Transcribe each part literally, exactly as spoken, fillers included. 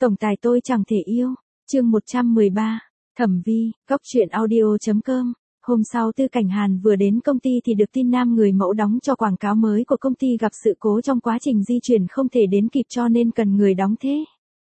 Tổng tài tôi chẳng thể yêu. Chương một trăm mười ba. Thẩm Vi, Cóc truyện audio chấm com. Hôm sau Tư Cảnh Hàn vừa đến công ty thì được tin nam người mẫu đóng cho quảng cáo mới của công ty gặp sự cố trong quá trình di chuyển không thể đến kịp cho nên cần người đóng thế.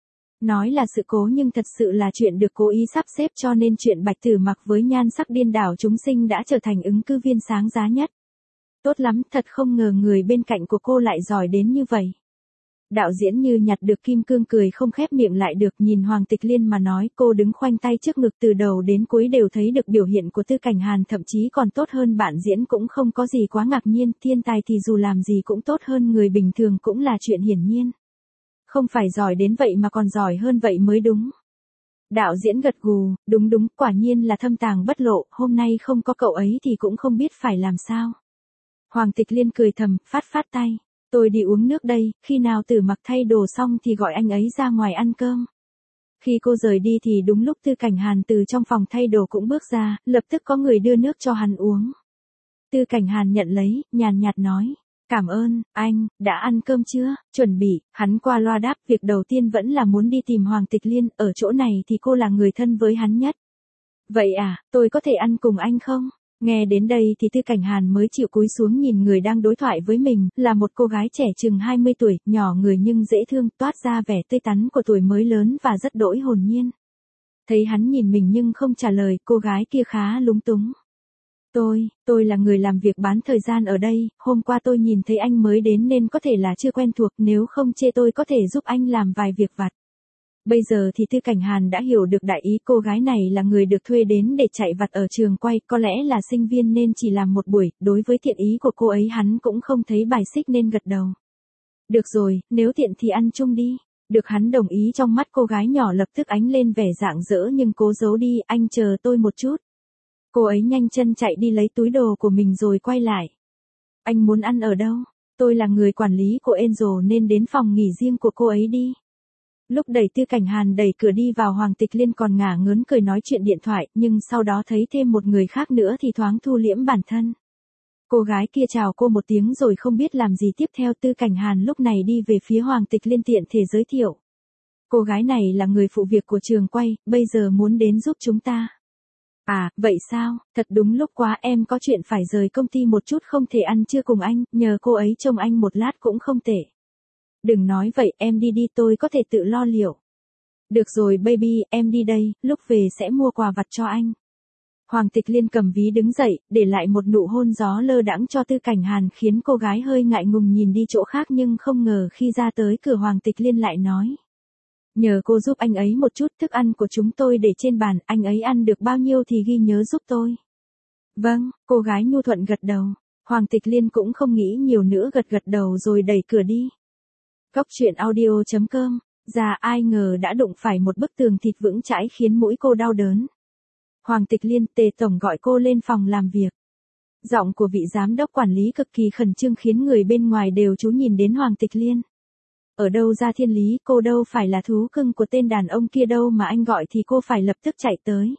Nói là sự cố nhưng thật sự là chuyện được cố ý sắp xếp cho nên chuyện Bạch Tử Mặc với nhan sắc điên đảo chúng sinh đã trở thành ứng cử viên sáng giá nhất. Tốt lắm, thật không ngờ người bên cạnh của cô lại giỏi đến như vậy. Đạo diễn như nhặt được kim cương cười không khép miệng lại được, nhìn Hoàng Tịch Liên mà nói. Cô đứng khoanh tay trước ngực từ đầu đến cuối đều thấy được biểu hiện của Tư Cảnh Hàn, thậm chí còn tốt hơn bạn diễn, cũng không có gì quá ngạc nhiên. Thiên tài thì dù làm gì cũng tốt hơn người bình thường cũng là chuyện hiển nhiên. Không phải giỏi đến vậy mà còn giỏi hơn vậy mới đúng. Đạo diễn gật gù, đúng đúng, quả nhiên là thâm tàng bất lộ, hôm nay không có cậu ấy thì cũng không biết phải làm sao. Hoàng Tịch Liên cười thầm, phát phát tay. Tôi đi uống nước đây, khi nào Tử Mặc thay đồ xong thì gọi anh ấy ra ngoài ăn cơm. Khi cô rời đi thì đúng lúc Tư Cảnh Hàn từ trong phòng thay đồ cũng bước ra, lập tức có người đưa nước cho hắn uống. Tư Cảnh Hàn nhận lấy, nhàn nhạt nói. Cảm ơn, anh, đã ăn cơm chưa? Chuẩn bị, hắn qua loa đáp, việc đầu tiên vẫn là muốn đi tìm Hoàng Tịch Liên, ở chỗ này thì cô là người thân với hắn nhất. Vậy à, tôi có thể ăn cùng anh không? Nghe đến đây thì Tư Cảnh Hàn mới chịu cúi xuống nhìn người đang đối thoại với mình, là một cô gái trẻ chừng hai mươi tuổi, nhỏ người nhưng dễ thương, toát ra vẻ tươi tắn của tuổi mới lớn và rất đỗi hồn nhiên. Thấy hắn nhìn mình nhưng không trả lời, cô gái kia khá lúng túng. Tôi, tôi là người làm việc bán thời gian ở đây, hôm qua tôi nhìn thấy anh mới đến nên có thể là chưa quen thuộc, nếu không chê tôi có thể giúp anh làm vài việc vặt. Bây giờ thì Tư Cảnh Hàn đã hiểu được đại ý, cô gái này là người được thuê đến để chạy vặt ở trường quay, có lẽ là sinh viên nên chỉ làm một buổi, đối với thiện ý của cô ấy hắn cũng không thấy bài xích nên gật đầu. Được rồi, nếu tiện thì ăn chung đi. Được hắn đồng ý, trong mắt cô gái nhỏ lập tức ánh lên vẻ rạng rỡ nhưng cố giấu đi, anh chờ tôi một chút. Cô ấy nhanh chân chạy đi lấy túi đồ của mình rồi quay lại. Anh muốn ăn ở đâu? Tôi là người quản lý của Angel nên đến phòng nghỉ riêng của cô ấy đi. Lúc đẩy Tư Cảnh Hàn đẩy cửa đi vào, Hoàng Tịch Liên còn ngả ngớn cười nói chuyện điện thoại, nhưng sau đó thấy thêm một người khác nữa thì thoáng thu liễm bản thân. Cô gái kia chào cô một tiếng rồi không biết làm gì tiếp theo. Tư Cảnh Hàn lúc này đi về phía Hoàng Tịch Liên tiện thể giới thiệu. Cô gái này là người phụ việc của trường quay, bây giờ muốn đến giúp chúng ta. À, vậy sao, thật đúng lúc quá, em có chuyện phải rời công ty một chút không thể ăn trưa cùng anh, nhờ cô ấy trông anh một lát cũng không tệ. Đừng nói vậy, em đi đi, tôi có thể tự lo liệu. Được rồi baby, em đi đây, lúc về sẽ mua quà vặt cho anh. Hoàng Tịch Liên cầm ví đứng dậy, để lại một nụ hôn gió lơ đãng cho Tư Cảnh Hàn, khiến cô gái hơi ngại ngùng nhìn đi chỗ khác, nhưng không ngờ khi ra tới cửa Hoàng Tịch Liên lại nói. Nhờ cô giúp anh ấy một chút, thức ăn của chúng tôi để trên bàn, anh ấy ăn được bao nhiêu thì ghi nhớ giúp tôi. Vâng, cô gái nhu thuận gật đầu. Hoàng Tịch Liên cũng không nghĩ nhiều nữa, gật gật đầu rồi đẩy cửa đi. Cóc truyện audio chấm com. Ra ai ngờ đã đụng phải một bức tường thịt vững chãi khiến mũi cô đau đớn. Hoàng Tịch Liên, Tề tổng gọi cô lên phòng làm việc. Giọng của vị giám đốc quản lý cực kỳ khẩn trương khiến người bên ngoài đều chú nhìn đến Hoàng Tịch Liên. Ở đâu ra thiên lý, cô đâu phải là thú cưng của tên đàn ông kia đâu mà anh gọi thì cô phải lập tức chạy tới.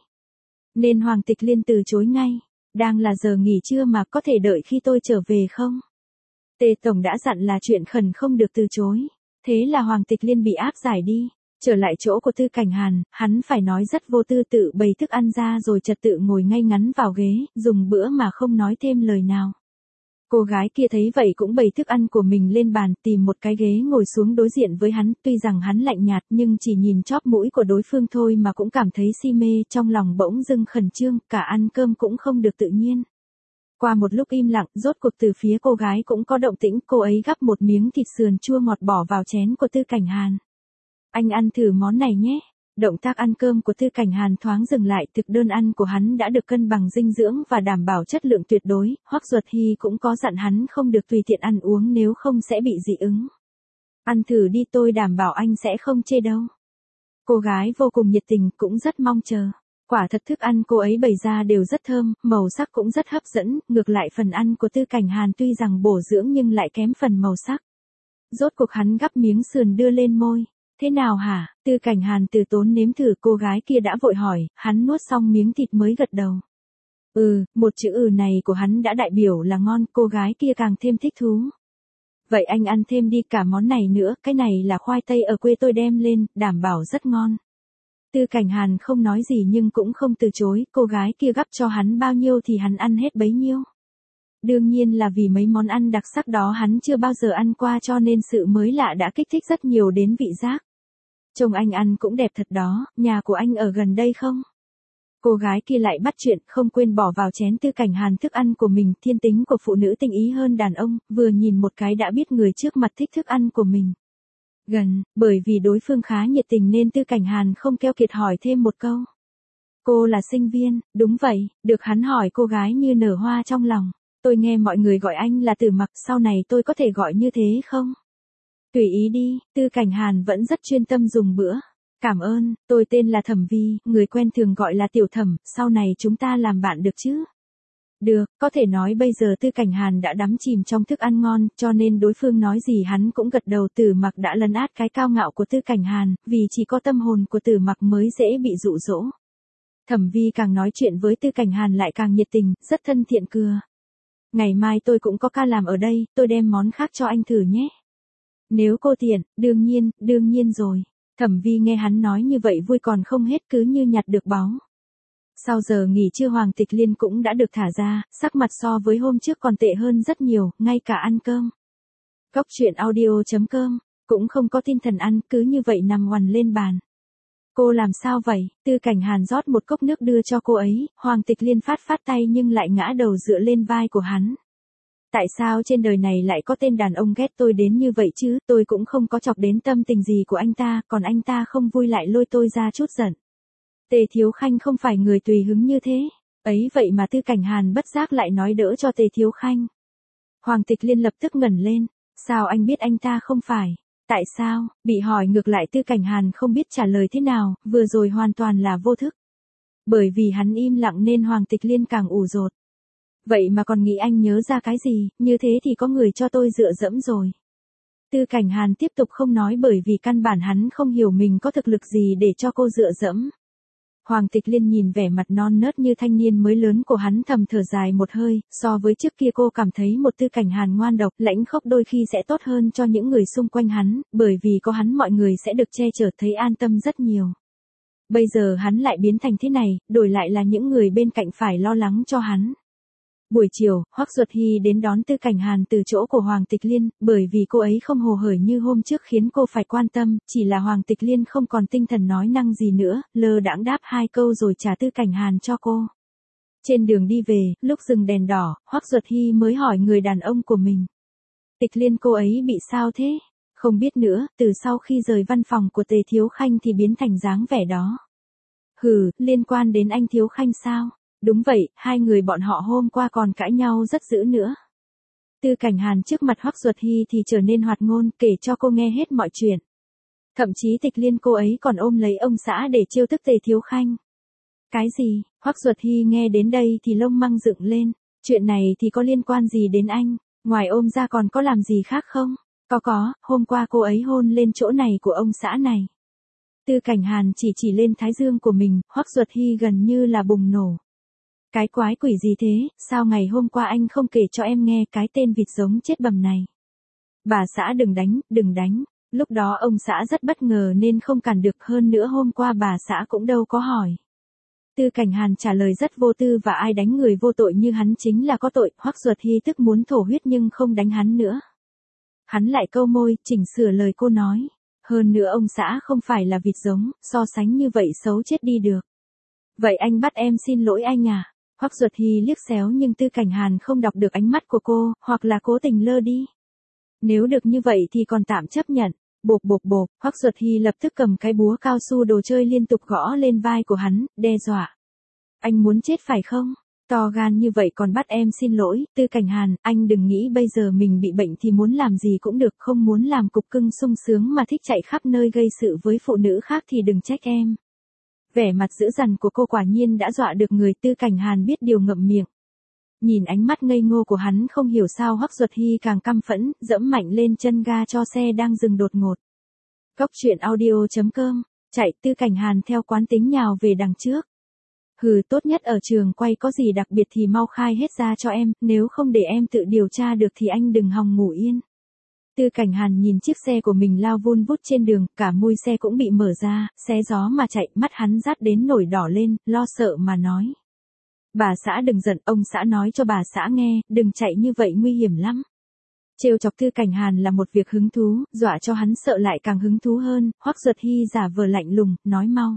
Nên Hoàng Tịch Liên từ chối ngay. Đang là giờ nghỉ trưa mà, có thể đợi khi tôi trở về không? Tề tổng đã dặn là chuyện khẩn không được từ chối. Thế là Hoàng Tịch Liên bị áp giải đi. Trở lại chỗ của Tư Cảnh Hàn, hắn phải nói rất vô tư, tự bày thức ăn ra rồi trật tự ngồi ngay ngắn vào ghế, dùng bữa mà không nói thêm lời nào. Cô gái kia thấy vậy cũng bày thức ăn của mình lên bàn, tìm một cái ghế ngồi xuống đối diện với hắn, tuy rằng hắn lạnh nhạt nhưng chỉ nhìn chóp mũi của đối phương thôi mà cũng cảm thấy si mê, trong lòng bỗng dưng khẩn trương, cả ăn cơm cũng không được tự nhiên. Qua một lúc im lặng, rốt cuộc từ phía cô gái cũng có động tĩnh, cô ấy gắp một miếng thịt sườn chua ngọt bỏ vào chén của Tư Cảnh Hàn. Anh ăn thử món này nhé. Động tác ăn cơm của Tư Cảnh Hàn thoáng dừng lại, thực đơn ăn của hắn đã được cân bằng dinh dưỡng và đảm bảo chất lượng tuyệt đối, Hoắc Duật Hy cũng có dặn hắn không được tùy tiện ăn uống nếu không sẽ bị dị ứng. Ăn thử đi, tôi đảm bảo anh sẽ không chê đâu. Cô gái vô cùng nhiệt tình, cũng rất mong chờ. Quả thật thức ăn cô ấy bày ra đều rất thơm, màu sắc cũng rất hấp dẫn, ngược lại phần ăn của Tư Cảnh Hàn tuy rằng bổ dưỡng nhưng lại kém phần màu sắc. Rốt cuộc hắn gắp miếng sườn đưa lên môi. Thế nào hả? Tư Cảnh Hàn từ tốn nếm thử, cô gái kia đã vội hỏi, hắn nuốt xong miếng thịt mới gật đầu. Ừ, một chữ ừ này của hắn đã đại biểu là ngon, cô gái kia càng thêm thích thú. Vậy anh ăn thêm đi cả món này nữa, cái này là khoai tây ở quê tôi đem lên, đảm bảo rất ngon. Tư Cảnh Hàn không nói gì nhưng cũng không từ chối, cô gái kia gắp cho hắn bao nhiêu thì hắn ăn hết bấy nhiêu. Đương nhiên là vì mấy món ăn đặc sắc đó hắn chưa bao giờ ăn qua cho nên sự mới lạ đã kích thích rất nhiều đến vị giác. Trông anh ăn cũng đẹp thật đó, nhà của anh ở gần đây không? Cô gái kia lại bắt chuyện, không quên bỏ vào chén Tư Cảnh Hàn thức ăn của mình. Thiên tính của phụ nữ tinh ý hơn đàn ông, vừa nhìn một cái đã biết người trước mặt thích thức ăn của mình. Gần, bởi vì đối phương khá nhiệt tình nên Tư Cảnh Hàn không keo kiệt hỏi thêm một câu. Cô là sinh viên, đúng vậy, được hắn hỏi cô gái như nở hoa trong lòng. Tôi nghe mọi người gọi anh là Tử Mặc, sau này tôi có thể gọi như thế không? Tùy ý đi, Tư Cảnh Hàn vẫn rất chuyên tâm dùng bữa. Cảm ơn, tôi tên là Thẩm Vi, người quen thường gọi là Tiểu Thẩm, sau này chúng ta làm bạn được chứ? Được, có thể nói bây giờ Tư Cảnh Hàn đã đắm chìm trong thức ăn ngon, cho nên đối phương nói gì hắn cũng gật đầu. Tử Mặc đã lấn át cái cao ngạo của Tư Cảnh Hàn, vì chỉ có tâm hồn của Tử Mặc mới dễ bị dụ dỗ. Thẩm Vi càng nói chuyện với Tư Cảnh Hàn lại càng nhiệt tình, rất thân thiện cưa. Ngày mai tôi cũng có ca làm ở đây, tôi đem món khác cho anh thử nhé. Nếu cô tiện, đương nhiên, đương nhiên rồi. Thẩm Vi nghe hắn nói như vậy vui còn không hết, cứ như nhặt được báu. Sau giờ nghỉ trưa Hoàng Tịch Liên cũng đã được thả ra, sắc mặt so với hôm trước còn tệ hơn rất nhiều, ngay cả ăn cơm. Góc truyện audio chấm com, cũng không có tinh thần ăn, cứ như vậy nằm ngoằn lên bàn. Cô làm sao vậy? Tư Cảnh Hàn rót một cốc nước đưa cho cô ấy, Hoàng Tịch Liên phát phát tay nhưng lại ngã đầu dựa lên vai của hắn. Tại sao trên đời này lại có tên đàn ông ghét tôi đến như vậy chứ, tôi cũng không có chọc đến tâm tình gì của anh ta, còn anh ta không vui lại lôi tôi ra chút giận. Tề Thiếu Khanh không phải người tùy hứng như thế, ấy vậy mà Tư Cảnh Hàn bất giác lại nói đỡ cho Tề Thiếu Khanh. Hoàng Tịch Liên lập tức ngẩn lên, sao anh biết anh ta không phải? Tại sao? Bị hỏi ngược lại Tư Cảnh Hàn không biết trả lời thế nào, vừa rồi hoàn toàn là vô thức. Bởi vì hắn im lặng nên Hoàng Tịch Liên càng ủ rột. Vậy mà còn nghĩ anh nhớ ra cái gì, như thế thì có người cho tôi dựa dẫm rồi. Tư Cảnh Hàn tiếp tục không nói bởi vì căn bản hắn không hiểu mình có thực lực gì để cho cô dựa dẫm. Hoàng Tịch Liên nhìn vẻ mặt non nớt như thanh niên mới lớn của hắn thầm thở dài một hơi, so với trước kia cô cảm thấy một Tư Cảnh Hàn ngoan độc, lãnh khốc đôi khi sẽ tốt hơn cho những người xung quanh hắn, bởi vì có hắn mọi người sẽ được che chở thấy an tâm rất nhiều. Bây giờ hắn lại biến thành thế này, đổi lại là những người bên cạnh phải lo lắng cho hắn. Buổi chiều, Hoắc Duật Hy đến đón Tư Cảnh Hàn từ chỗ của Hoàng Tịch Liên, bởi vì cô ấy không hồ hởi như hôm trước khiến cô phải quan tâm, chỉ là Hoàng Tịch Liên không còn tinh thần nói năng gì nữa, lơ đãng đáp hai câu rồi trả Tư Cảnh Hàn cho cô. Trên đường đi về, lúc dừng đèn đỏ, Hoắc Duật Hy mới hỏi người đàn ông của mình. Tịch Liên cô ấy bị sao thế? Không biết nữa, từ sau khi rời văn phòng của Tề Thiếu Khanh thì biến thành dáng vẻ đó. Hừ, liên quan đến anh Thiếu Khanh sao? Đúng vậy, hai người bọn họ hôm qua còn cãi nhau rất dữ nữa. Tư Cảnh Hàn trước mặt Hoắc Duật Hy thì trở nên hoạt ngôn, kể cho cô nghe hết mọi chuyện. Thậm chí Tịch Liên cô ấy còn ôm lấy ông xã để trêu tức Tề Thiếu Khanh. Cái gì? Hoắc Duật Hy nghe đến đây thì lông măng dựng lên. Chuyện này thì có liên quan gì đến anh? Ngoài ôm ra còn có làm gì khác không? Có có, hôm qua cô ấy hôn lên chỗ này của ông xã này. Tư Cảnh Hàn chỉ chỉ lên thái dương của mình, Hoắc Duật Hy gần như là bùng nổ. Cái quái quỷ gì thế, sao ngày hôm qua anh không kể cho em nghe cái tên vịt giống chết bầm này. Bà xã đừng đánh, đừng đánh. Lúc đó ông xã rất bất ngờ nên không cản được, hơn nữa hôm qua bà xã cũng đâu có hỏi. Tư Cảnh Hàn trả lời rất vô tư, và ai đánh người vô tội như hắn chính là có tội. Hoắc Duật Hy tức muốn thổ huyết nhưng không đánh hắn nữa. Hắn lại câu môi, chỉnh sửa lời cô nói. Hơn nữa ông xã không phải là vịt giống, so sánh như vậy xấu chết đi được. Vậy anh bắt em xin lỗi anh à? Hoắc Duật Hy liếc xéo nhưng Tư Cảnh Hàn không đọc được ánh mắt của cô, hoặc là cố tình lơ đi. Nếu được như vậy thì còn tạm chấp nhận. Bộp bộp bộp, Hoắc Duật Hy lập tức cầm cái búa cao su đồ chơi liên tục gõ lên vai của hắn, đe dọa. Anh muốn chết phải không? To gan như vậy còn bắt em xin lỗi, Tư Cảnh Hàn, anh đừng nghĩ bây giờ mình bị bệnh thì muốn làm gì cũng được, không muốn làm cục cưng sung sướng mà thích chạy khắp nơi gây sự với phụ nữ khác thì đừng trách em. Vẻ mặt dữ dằn của cô quả nhiên đã dọa được người. Tư Cảnh Hàn biết điều ngậm miệng. Nhìn ánh mắt ngây ngô của hắn không hiểu sao Hoắc Duật Hy càng căm phẫn, dẫm mạnh lên chân ga cho xe đang dừng đột ngột. Góc truyện audio chấm com, chạy. Tư Cảnh Hàn theo quán tính nhào về đằng trước. Hừ, tốt nhất ở trường quay có gì đặc biệt thì mau khai hết ra cho em, nếu không để em tự điều tra được thì anh đừng hòng ngủ yên. Tư Cảnh Hàn nhìn chiếc xe của mình lao vun vút trên đường, cả mui xe cũng bị mở ra, xé gió mà chạy, mắt hắn rát đến nổi đỏ lên, lo sợ mà nói. Bà xã đừng giận, ông xã nói cho bà xã nghe, đừng chạy như vậy nguy hiểm lắm. Trêu chọc Tư Cảnh Hàn là một việc hứng thú, dọa cho hắn sợ lại càng hứng thú hơn, Hoắc Duật Hy giả vờ lạnh lùng, nói mau.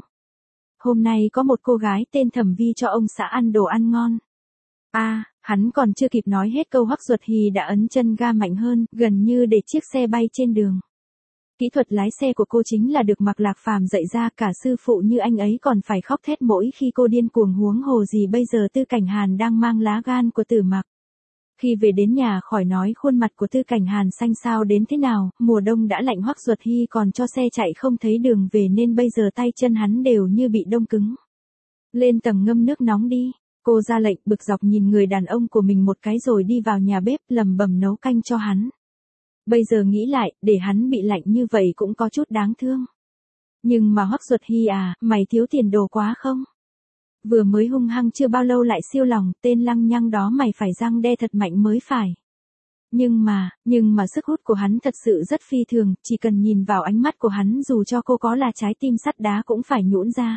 Hôm nay có một cô gái tên Thẩm Vi cho ông xã ăn đồ ăn ngon. A, à, hắn còn chưa kịp nói hết câu Hoắc Duật Hy đã ấn chân ga mạnh hơn, gần như để chiếc xe bay trên đường. Kỹ thuật lái xe của cô chính là được Mạc Lạc Phàm dạy ra, cả sư phụ như anh ấy còn phải khóc thét mỗi khi cô điên cuồng, huống hồ gì bây giờ Tư Cảnh Hàn đang mang lá gan của Tử Mặc. Khi về đến nhà khỏi nói khuôn mặt của Tư Cảnh Hàn xanh xao đến thế nào, mùa đông đã lạnh, Hoắc Duật Hy còn cho xe chạy không thấy đường về nên bây giờ tay chân hắn đều như bị đông cứng. Lên tầng ngâm nước nóng đi, cô ra lệnh, bực dọc nhìn người đàn ông của mình một cái rồi đi vào nhà bếp lầm bầm nấu canh cho hắn. Bây giờ nghĩ lại, để hắn bị lạnh như vậy cũng có chút đáng thương. Nhưng mà Hoắc Duật Hy à, mày thiếu tiền đồ quá không? Vừa mới hung hăng chưa bao lâu lại siêu lòng, tên lăng nhăng đó mày phải răng đe thật mạnh mới phải. Nhưng mà, nhưng mà sức hút của hắn thật sự rất phi thường, chỉ cần nhìn vào ánh mắt của hắn dù cho cô có là trái tim sắt đá cũng phải nhũn ra.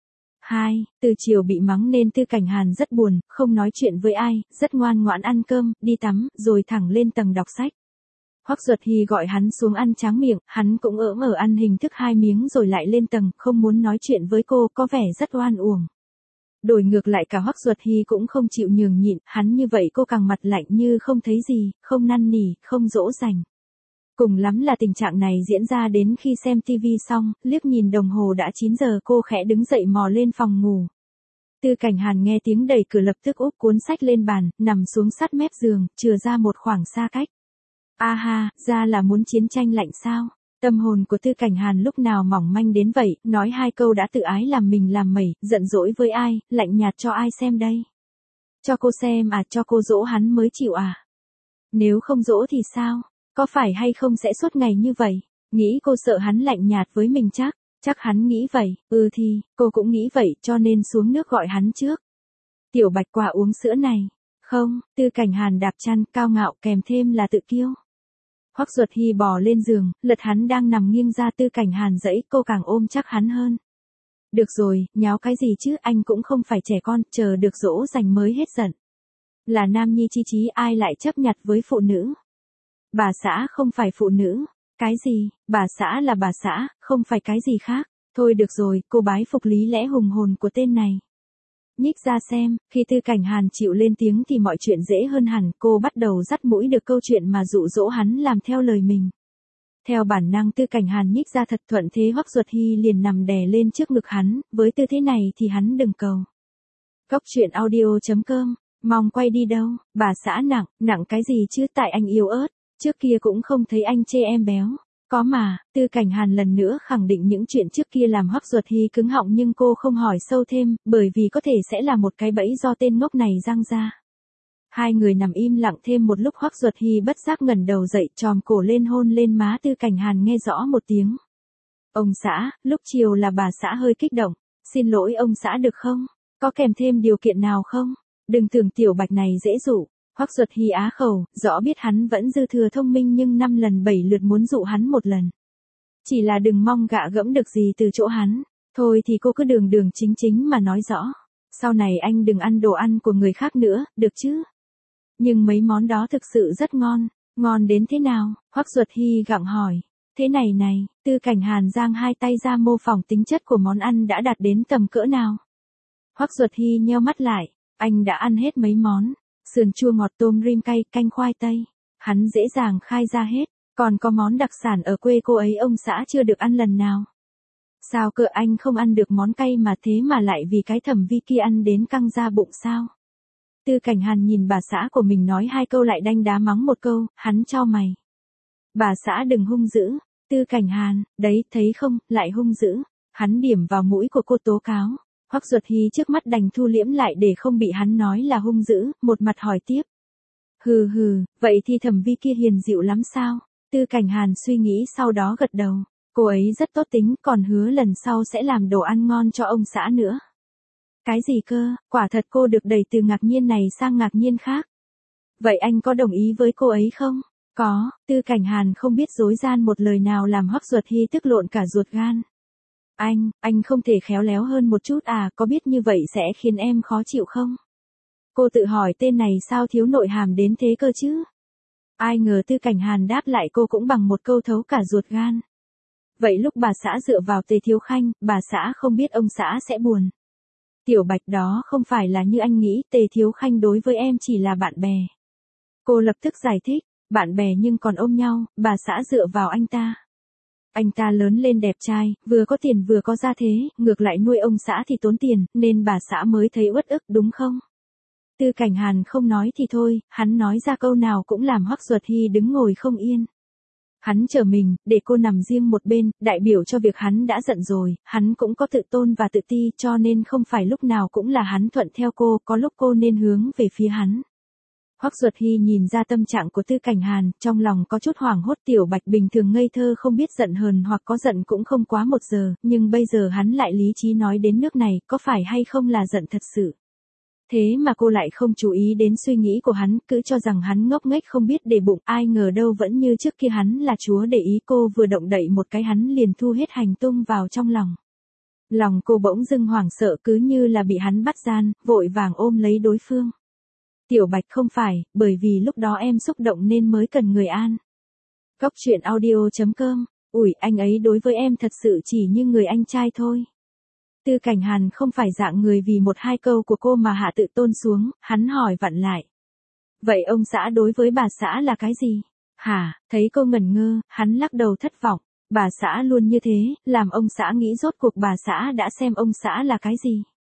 Hai, từ chiều bị mắng nên Tư Cảnh Hàn rất buồn, không nói chuyện với ai, rất ngoan ngoãn ăn cơm, đi tắm, rồi thẳng lên tầng đọc sách. Hoắc Duật Hy gọi hắn xuống ăn tráng miệng, hắn cũng ỡm ở ăn hình thức hai miếng rồi lại lên tầng, không muốn nói chuyện với cô, có vẻ rất oan uổng. Đổi ngược lại cả Hoắc Duật Hy cũng không chịu nhường nhịn, hắn như vậy cô càng mặt lạnh như không thấy gì, không năn nỉ, không dỗ dành. Cùng lắm là tình trạng này diễn ra đến khi xem tivi xong, liếc nhìn đồng hồ đã chín giờ cô khẽ đứng dậy mò lên phòng ngủ. Tư Cảnh Hàn nghe tiếng đẩy cửa lập tức úp cuốn sách lên bàn, nằm xuống sát mép giường, chừa ra một khoảng xa cách. A ha, ra là muốn chiến tranh lạnh sao? Tâm hồn của Tư Cảnh Hàn lúc nào mỏng manh đến vậy, nói hai câu đã tự ái làm mình làm mẩy, giận dỗi với ai, lạnh nhạt cho ai xem đây? Cho cô xem à, cho cô dỗ hắn mới chịu à? Nếu không dỗ thì sao? Có phải hay không sẽ suốt ngày như vậy? Nghĩ cô sợ hắn lạnh nhạt với mình chắc, chắc hắn nghĩ vậy, ừ thì, cô cũng nghĩ vậy cho nên xuống nước gọi hắn trước. Tiểu Bạch Quả uống sữa này. Không, Tư Cảnh Hàn đạp chăn, cao ngạo kèm thêm là tự kiêu. Hoắc Duật Hy bò lên giường, lật hắn đang nằm nghiêng ra. Tư Cảnh Hàn dãy, cô càng ôm chắc hắn hơn. Được rồi, nháo cái gì chứ, anh cũng không phải trẻ con, chờ được dỗ dành mới hết giận. Là nam nhi chi chí ai lại chấp nhặt với phụ nữ. Bà xã không phải phụ nữ. Cái gì, bà xã là bà xã, không phải cái gì khác. Thôi được rồi, cô bái phục lý lẽ hùng hồn của tên này. Nhích ra xem, khi Tư Cảnh Hàn chịu lên tiếng thì mọi chuyện dễ hơn hẳn, cô bắt đầu dắt mũi được câu chuyện mà dụ dỗ hắn làm theo lời mình. Theo bản năng Tư Cảnh Hàn nhích ra thật thuận thế, Hoắc Duật Hy liền nằm đè lên trước ngực hắn, với tư thế này thì hắn đừng cầu. Cốc truyện audio chấm com, mong quay đi đâu, bà xã nặng, nặng cái gì chứ, tại anh yếu ớt, trước kia cũng không thấy anh chê em béo. Có mà, Tư Cảnh Hàn lần nữa khẳng định những chuyện trước kia làm Hoắc Duật Hy cứng họng nhưng cô không hỏi sâu thêm, bởi vì có thể sẽ là một cái bẫy do tên ngốc này giăng ra. Hai người nằm im lặng thêm một lúc, Hoắc Duật Hy bất giác ngẩng đầu dậy, chòm cổ lên hôn lên má Tư Cảnh Hàn nghe rõ một tiếng. Ông xã, lúc chiều là bà xã hơi kích động, xin lỗi ông xã được không? Có kèm thêm điều kiện nào không? Đừng tưởng Tiểu Bạch này dễ dụ. Hoắc Duật Hy á khẩu, rõ biết hắn vẫn dư thừa thông minh nhưng năm lần bảy lượt muốn dụ hắn một lần. Chỉ là đừng mong gạ gẫm được gì từ chỗ hắn. Thôi thì cô cứ đường đường chính chính mà nói rõ. Sau này anh đừng ăn đồ ăn của người khác nữa, được chứ? Nhưng mấy món đó thực sự rất ngon. Ngon đến thế nào? Hoắc Duật Hy gặng hỏi. Thế này này, Tư Cảnh Hàn giang hai tay ra mô phỏng tính chất của món ăn đã đạt đến tầm cỡ nào. Hoắc Duật Hy nheo mắt lại. Anh đã ăn hết mấy món. Sườn chua ngọt, tôm rim cay, canh khoai tây. Hắn dễ dàng khai ra hết. Còn có món đặc sản ở quê cô ấy ông xã chưa được ăn lần nào. Sao cơ anh không ăn được món cay mà thế mà lại vì cái Thẩm Vi kia ăn đến căng ra bụng sao? Tư Cảnh Hàn nhìn bà xã của mình nói hai câu lại đanh đá mắng một câu, hắn chau mày. Bà xã đừng hung dữ. Tư Cảnh Hàn, đấy thấy không, lại hung dữ. Hắn điểm vào mũi của cô tố cáo. Hoắc Duật Hy trước mắt đành thu liễm lại để không bị hắn nói là hung dữ, một mặt hỏi tiếp. Hừ hừ, vậy thì Thẩm Vi kia hiền dịu lắm sao? Tư Cảnh Hàn suy nghĩ sau đó gật đầu. Cô ấy rất tốt tính, còn hứa lần sau sẽ làm đồ ăn ngon cho ông xã nữa. Cái gì cơ, quả thật cô được đẩy từ ngạc nhiên này sang ngạc nhiên khác. Vậy anh có đồng ý với cô ấy không? Có, Tư Cảnh Hàn không biết dối gian một lời nào làm Hoắc Duật Hy tức lộn cả ruột gan. Anh, anh không thể khéo léo hơn một chút à, có biết như vậy sẽ khiến em khó chịu không? Cô tự hỏi tên này sao thiếu nội hàm đến thế cơ chứ? Ai ngờ Tư Cảnh Hàn đáp lại cô cũng bằng một câu thấu cả ruột gan. Vậy lúc bà xã dựa vào Tề Thiếu Khanh, bà xã không biết ông xã sẽ buồn. Tiểu Bạch, đó không phải là như anh nghĩ, Tề Thiếu Khanh đối với em chỉ là bạn bè. Cô lập tức giải thích, bạn bè nhưng còn ôm nhau, bà xã dựa vào anh ta. Anh ta lớn lên đẹp trai, vừa có tiền vừa có gia thế, ngược lại nuôi ông xã thì tốn tiền, nên bà xã mới thấy uất ức đúng không? Tư Cảnh Hàn không nói thì thôi, hắn nói ra câu nào cũng làm Hoắc Duật Hy đứng ngồi không yên. Hắn trở mình, để cô nằm riêng một bên, đại biểu cho việc hắn đã giận rồi, hắn cũng có tự tôn và tự ti cho nên không phải lúc nào cũng là hắn thuận theo cô, có lúc cô nên hướng về phía hắn. Hoắc Duật Hy nhìn ra tâm trạng của Tư Cảnh Hàn, trong lòng có chút hoảng hốt. Tiểu Bạch bình thường ngây thơ không biết giận hờn hoặc có giận cũng không quá một giờ, nhưng bây giờ hắn lại lý trí nói đến nước này, có phải hay không là giận thật sự. Thế mà cô lại không chú ý đến suy nghĩ của hắn, cứ cho rằng hắn ngốc nghếch không biết để bụng, ai ngờ đâu vẫn như trước kia hắn là chúa để ý. Cô vừa động đậy một cái hắn liền thu hết hành tung vào trong lòng. Lòng cô bỗng dưng hoảng sợ cứ như là bị hắn bắt gian, vội vàng ôm lấy đối phương. Tiểu Bạch, không phải, bởi vì lúc đó em xúc động nên mới cần người an. Góc truyện audio chấm com, ủi, anh ấy đối với em thật sự chỉ như người anh trai thôi. Tư Cảnh Hàn không phải dạng người vì một hai câu của cô mà hạ tự tôn xuống, hắn hỏi vặn lại. Vậy ông xã đối với bà xã là cái gì? Hả, thấy cô ngẩn ngơ, hắn lắc đầu thất vọng. Bà xã luôn như thế, làm ông xã nghĩ rốt cuộc bà xã đã xem ông xã là cái gì.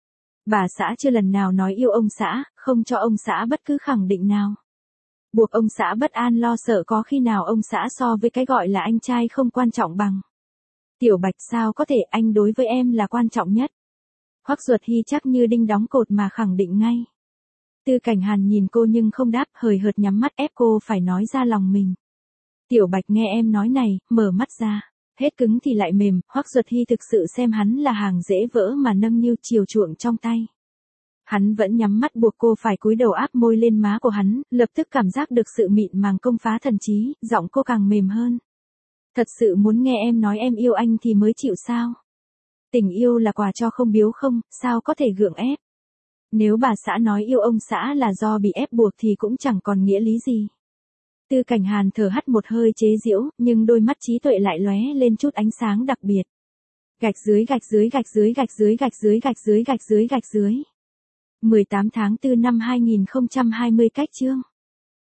Bà xã chưa lần nào nói yêu ông xã, không cho ông xã bất cứ khẳng định nào. Buộc ông xã bất an lo sợ có khi nào ông xã so với cái gọi là anh trai không quan trọng bằng. Tiểu Bạch, sao có thể, anh đối với em là quan trọng nhất. Hoắc Duật Hy chắc như đinh đóng cột mà khẳng định ngay. Tư Cảnh Hàn nhìn cô nhưng không đáp, hời hợt nhắm mắt ép cô phải nói ra lòng mình. Tiểu Bạch, nghe em nói này, mở mắt ra. Hết cứng thì lại mềm, Hoắc Duật Hy thực sự xem hắn là hàng dễ vỡ mà nâng niu chiều chuộng trong tay. Hắn vẫn nhắm mắt buộc cô phải cúi đầu áp môi lên má của hắn, lập tức cảm giác được sự mịn màng công phá thần trí, giọng cô càng mềm hơn. Thật sự muốn nghe em nói em yêu anh thì mới chịu sao? Tình yêu là quà cho không biếu không, sao có thể gượng ép? Nếu bà xã nói yêu ông xã là do bị ép buộc thì cũng chẳng còn nghĩa lý gì. Tư Cảnh Hàn thở hắt một hơi chế giễu, nhưng đôi mắt trí tuệ lại lóe lên chút ánh sáng đặc biệt. Gạch dưới gạch dưới gạch dưới gạch dưới gạch dưới gạch dưới gạch dưới gạch dưới. mười tám tháng tư năm hai nghìn không trăm hai mươi cách chương.